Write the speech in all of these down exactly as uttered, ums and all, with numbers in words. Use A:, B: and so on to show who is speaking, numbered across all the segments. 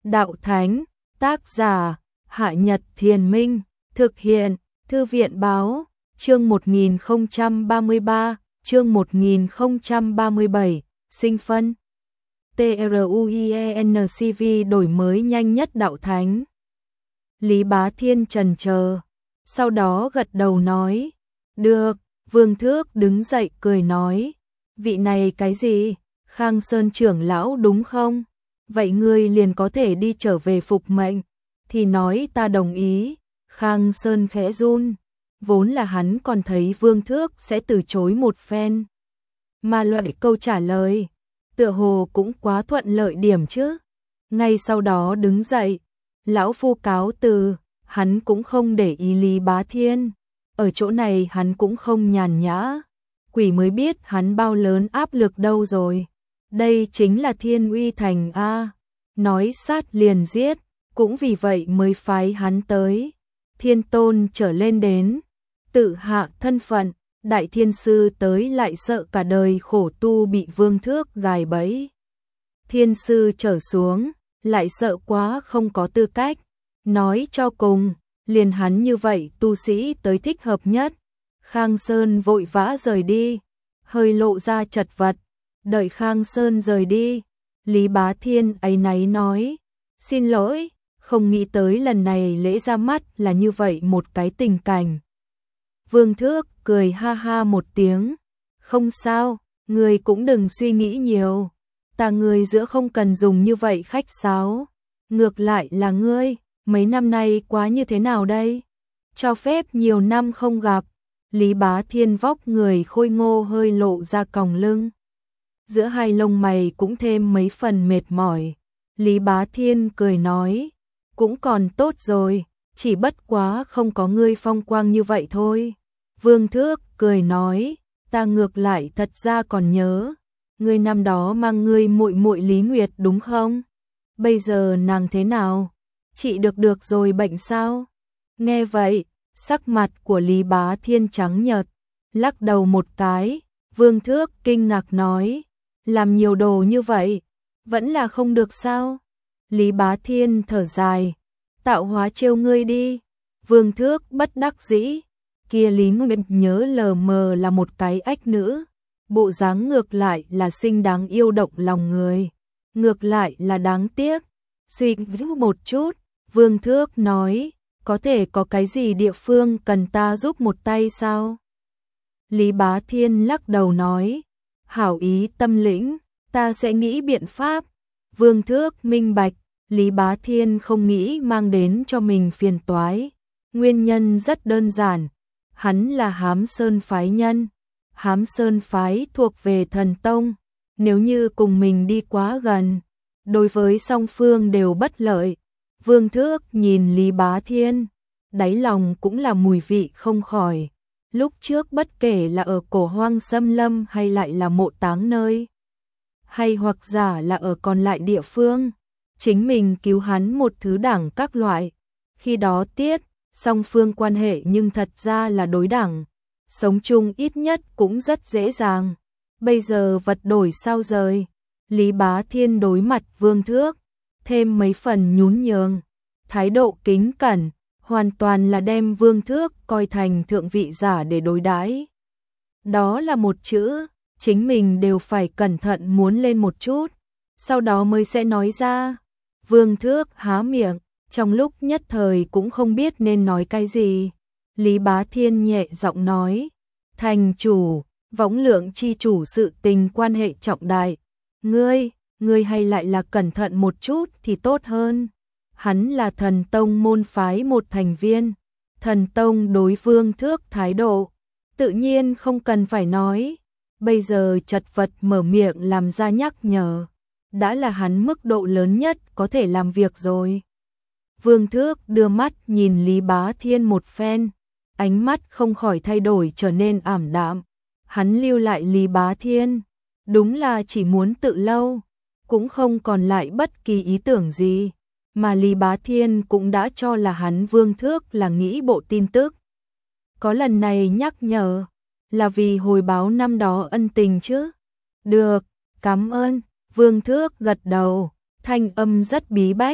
A: Đạo Thánh, tác giả, Hạ Nhật Thiền Minh, thực hiện, Thư viện Báo, chương một nghìn không trăm ba mươi ba, chương một nghìn không trăm ba mươi bảy, sinh phân. TRUIENCV đổi mới nhanh nhất Đạo Thánh. Lý Bá Thiên trần chờ, sau đó gật đầu nói, được. Vương Thước đứng dậy cười nói, vị này cái gì, Khang Sơn trưởng lão đúng không? Vậy ngươi liền có thể đi trở về phục mệnh. Thì nói ta đồng ý. Khang Sơn khẽ run, vốn là hắn còn thấy Vương Thước sẽ từ chối một phen. Mà loại câu trả lời, tựa hồ cũng quá thuận lợi điểm chứ. Ngay sau đó đứng dậy, lão phu cáo từ, hắn cũng không để ý Lý Bá Thiên. Ở chỗ này hắn cũng không nhàn nhã, quỷ mới biết hắn bao lớn áp lực đâu rồi. Đây chính là Thiên Uy Thành a, nói sát liền giết, cũng vì vậy mới phái hắn tới. Thiên Tôn trở lên đến, tự hạ thân phận, đại thiên sư tới lại sợ cả đời khổ tu bị Vương Thước gài bẫy. Thiên sư trở xuống, lại sợ quá không có tư cách, nói cho cùng. Liền hắn như vậy tu sĩ tới thích hợp nhất. Khang Sơn vội vã rời đi, hơi lộ ra chật vật. Đợi Khang Sơn rời đi, Lý Bá Thiên áy náy nói, xin lỗi, không nghĩ tới lần này lễ ra mắt là như vậy một cái tình cảnh. Vương Thước cười ha ha một tiếng, không sao, người cũng đừng suy nghĩ nhiều, ta người giữa không cần dùng như vậy khách sáo, ngược lại là ngươi. Mấy năm nay quá như thế nào đây? Cho phép nhiều năm không gặp. Lý Bá Thiên vóc người khôi ngô hơi lộ ra còng lưng. Giữa hai lông mày cũng thêm mấy phần mệt mỏi. Lý Bá Thiên cười nói, cũng còn tốt rồi, chỉ bất quá không có ngươi phong quang như vậy thôi. Vương Thước cười nói, ta ngược lại thật ra còn nhớ, ngươi năm đó mang ngươi muội muội Lý Nguyệt đúng không? Bây giờ nàng thế nào? Chị được được rồi bệnh sao? Nghe vậy, sắc mặt của Lý Bá Thiên trắng nhợt, lắc đầu một cái. Vương Thước kinh ngạc nói, làm nhiều đồ như vậy, vẫn là không được sao? Lý Bá Thiên thở dài, tạo hóa trêu ngươi đi. Vương Thước bất đắc dĩ, kia Lý Nguyệt nhớ lờ mờ là một cái ách nữ, bộ dáng ngược lại là xinh đáng yêu động lòng người, ngược lại là đáng tiếc. Suy nghĩ một chút, Vương Thước nói, có thể có cái gì địa phương cần ta giúp một tay sao? Lý Bá Thiên lắc đầu nói, hảo ý tâm lĩnh, ta sẽ nghĩ biện pháp. Vương Thước minh bạch, Lý Bá Thiên không nghĩ mang đến cho mình phiền toái. Nguyên nhân rất đơn giản, hắn là Hám Sơn phái nhân. Hám Sơn phái thuộc về Thần Tông, nếu như cùng mình đi quá gần, đối với song phương đều bất lợi. Vương Thước nhìn Lý Bá Thiên, đáy lòng cũng là mùi vị không khỏi. Lúc trước bất kể là ở Cổ Hoang Xâm Lâm hay lại là mộ táng nơi, hay hoặc giả là ở còn lại địa phương, chính mình cứu hắn một thứ đẳng các loại. Khi đó tiết, song phương quan hệ nhưng thật ra là đối đẳng, sống chung ít nhất cũng rất dễ dàng. Bây giờ vật đổi sao rời, Lý Bá Thiên đối mặt Vương Thước, thêm mấy phần nhún nhường, thái độ kính cẩn, hoàn toàn là đem Vương Thước coi thành thượng vị giả để đối đãi. Đó là một chữ, chính mình đều phải cẩn thận muốn lên một chút, sau đó mới sẽ nói ra. Vương Thước há miệng, trong lúc nhất thời cũng không biết nên nói cái gì. Lý Bá Thiên nhẹ giọng nói, thành chủ, võng lượng chi chủ sự tình quan hệ trọng đại, ngươi, ngươi hay lại là cẩn thận một chút thì tốt hơn. Hắn là Thần Tông môn phái một thành viên, Thần Tông đối Vương Thước thái độ, tự nhiên không cần phải nói. Bây giờ chật vật mở miệng làm ra nhắc nhở, đã là hắn mức độ lớn nhất có thể làm việc rồi. Vương Thước đưa mắt nhìn Lý Bá Thiên một phen, ánh mắt không khỏi thay đổi trở nên ảm đạm. Hắn lưu lại Lý Bá Thiên, đúng là chỉ muốn tự lâu, cũng không còn lại bất kỳ ý tưởng gì, mà Lý Bá Thiên cũng đã cho là hắn Vương Thước là nghĩ bộ tin tức. Có lần này nhắc nhở, là vì hồi báo năm đó ân tình chứ? Được, cảm ơn. Vương Thước gật đầu, thanh âm rất bí bách,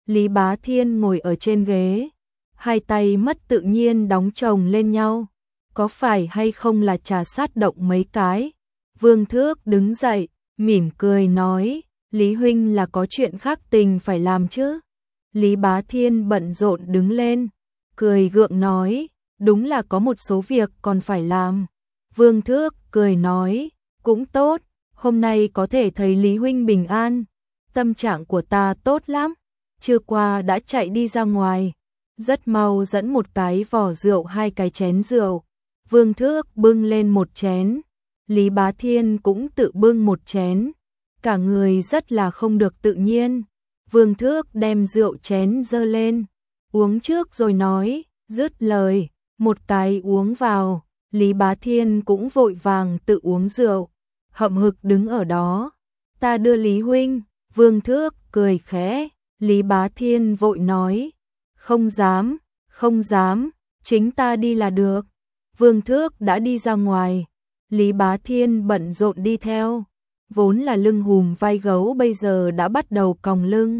A: Lý Bá Thiên ngồi ở trên ghế, hai tay mất tự nhiên đóng chồng lên nhau, có phải hay không là trà sát động mấy cái. Vương Thước đứng dậy, mỉm cười nói, Lý huynh là có chuyện khác tình phải làm chứ. Lý Bá Thiên bận rộn đứng lên, cười gượng nói, đúng là có một số việc còn phải làm. Vương Thước cười nói, cũng tốt, hôm nay có thể thấy Lý huynh bình an, tâm trạng của ta tốt lắm. Trưa qua đã chạy đi ra ngoài, rất mau dẫn một cái vỏ rượu hai cái chén rượu. Vương Thước bưng lên một chén, Lý Bá Thiên cũng tự bưng một chén, cả người rất là không được tự nhiên. Vương Thước đem rượu chén dơ lên, uống trước rồi nói, dứt lời, một cái uống vào, Lý Bá Thiên cũng vội vàng tự uống rượu, hậm hực đứng ở đó. Ta đưa Lý huynh. Vương Thước cười khẽ, Lý Bá Thiên vội nói, không dám, không dám, chính ta đi là được. Vương Thước đã đi ra ngoài, Lý Bá Thiên bận rộn đi theo, vốn là lưng hùm vai gấu bây giờ đã bắt đầu còng lưng.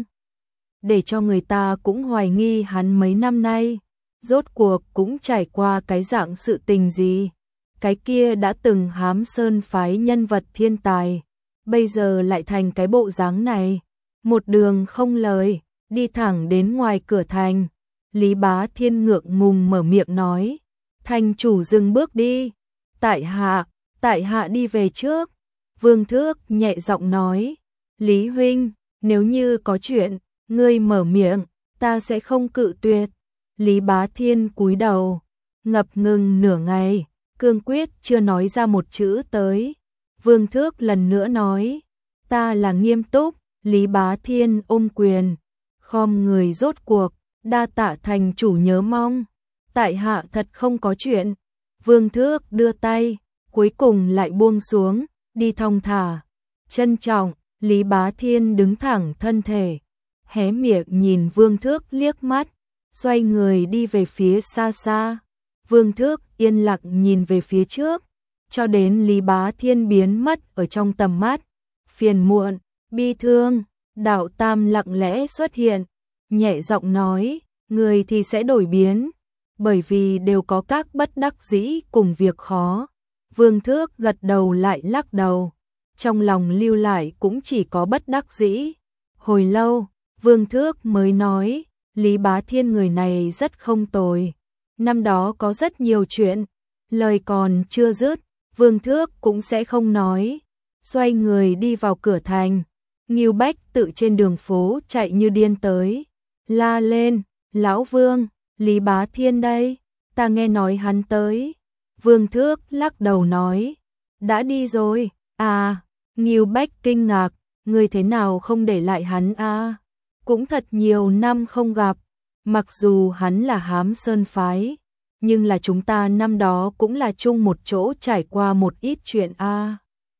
A: Để cho người ta cũng hoài nghi hắn mấy năm nay, rốt cuộc cũng trải qua cái dạng sự tình gì. Cái kia đã từng hám sơn phái nhân vật thiên tài, bây giờ lại thành cái bộ dáng này. Một đường không lời, đi thẳng đến ngoài cửa thành. Lý Bá Thiên ngượng ngùng mở miệng nói, thành chủ dừng bước đi, tại hạ, tại hạ đi về trước. Vương Thước nhẹ giọng nói, Lý huynh, nếu như có chuyện, ngươi mở miệng, ta sẽ không cự tuyệt. Lý Bá Thiên cúi đầu, ngập ngừng nửa ngày, cương quyết chưa nói ra một chữ tới. Vương Thước lần nữa nói, ta là nghiêm túc. Lý Bá Thiên ôm quyền, khom người rốt cuộc, đa tạ thành chủ nhớ mong, tại hạ thật không có chuyện. Vương Thước đưa tay, cuối cùng lại buông xuống, đi thong thả, trân trọng. Lý Bá Thiên đứng thẳng thân thể, hé miệng nhìn Vương Thước liếc mắt, xoay người đi về phía xa xa. Vương Thước yên lặng nhìn về phía trước, cho đến Lý Bá Thiên biến mất ở trong tầm mắt. Phiền muộn, bi thương, Đạo Tam lặng lẽ xuất hiện, nhẹ giọng nói, người thì sẽ đổi biến, bởi vì đều có các bất đắc dĩ cùng việc khó. Vương Thước gật đầu lại lắc đầu, trong lòng lưu lại cũng chỉ có bất đắc dĩ. Hồi lâu, Vương Thước mới nói, Lý Bá Thiên người này rất không tồi, năm đó có rất nhiều chuyện. Lời còn chưa dứt, Vương Thước cũng sẽ không nói, xoay người đi vào cửa thành. Ngưu Bách tự trên đường phố chạy như điên tới, la lên, Lão Vương, Lý Bá Thiên đây, ta nghe nói hắn tới. Vương Thước lắc đầu nói, đã đi rồi. À, Ngưu Bách kinh ngạc, người thế nào không để lại hắn à? Cũng thật nhiều năm không gặp, mặc dù hắn là hám sơn phái, nhưng là chúng ta năm đó cũng là chung một chỗ trải qua một ít chuyện à.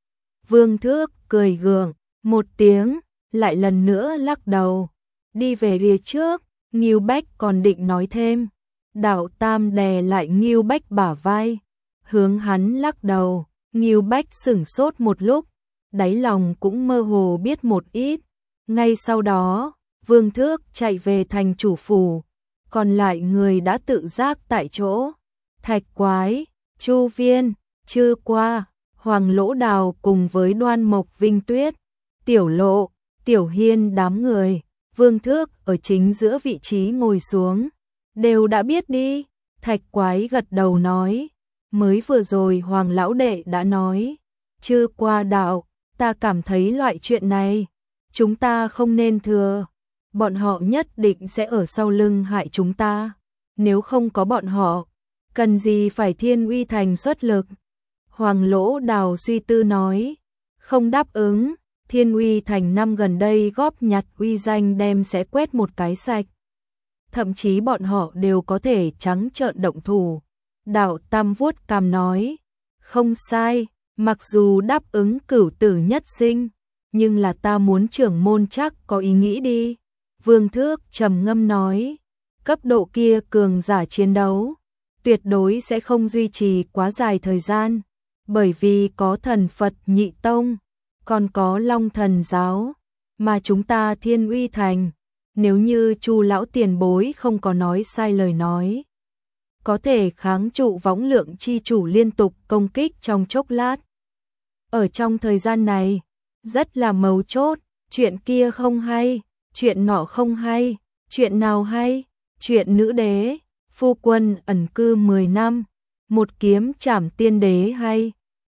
A: Vương Thước cười gượng một tiếng, lại lần nữa lắc đầu, đi về phía trước. Ngưu Bách còn định nói thêm, Đạo Tam đè lại Ngưu Bách bả vai, hướng hắn lắc đầu. Ngưu Bách sửng sốt một lúc, đáy lòng cũng mơ hồ biết một ít. Ngay sau đó, Vương Thước chạy về thành chủ phủ, còn lại người đã tự giác tại chỗ. Thạch Quái, Chu Viên, Trư Qua, Hoàng Lỗ Đào cùng với Đoan Mộc Vinh Tuyết, Tiểu Lộ, Tiểu Hiên đám người. Vương Thước ở chính giữa vị trí ngồi xuống, đều đã biết đi. Thạch Quái gật đầu nói, mới vừa rồi Hoàng lão đệ đã nói, Trư Qua đạo, ta cảm thấy loại chuyện này chúng ta không nên thừa, bọn họ nhất định sẽ ở sau lưng hại chúng ta, nếu không có bọn họ, cần gì phải Thiên Uy Thành xuất lực. Hoàng Lỗ Đào suy tư nói, không đáp ứng, Thiên Uy Thành năm gần đây góp nhặt uy danh đem sẽ quét một cái sạch, thậm chí bọn họ đều có thể trắng trợn động thủ. Đạo Tam vuốt cằm nói, không sai, mặc dù đáp ứng cửu tử nhất sinh, nhưng là ta muốn trưởng môn chắc có ý nghĩ đi. Vương Thước trầm ngâm nói, cấp độ kia cường giả chiến đấu, tuyệt đối sẽ không duy trì quá dài thời gian, bởi vì có thần Phật Nhị Tông, còn có Long Thần Giáo, mà chúng ta Thiên Uy Thành, nếu như Chu lão tiền bối không có nói sai lời nói, có thể kháng trụ võng lượng chi chủ liên tục công kích trong chốc lát. Ở trong thời gian này, rất là mấu chốt, chuyện kia không hay, chuyện nọ không hay, chuyện nào hay, chuyện nữ đế, phu quân ẩn cư mười năm, một kiếm trảm tiên đế hay.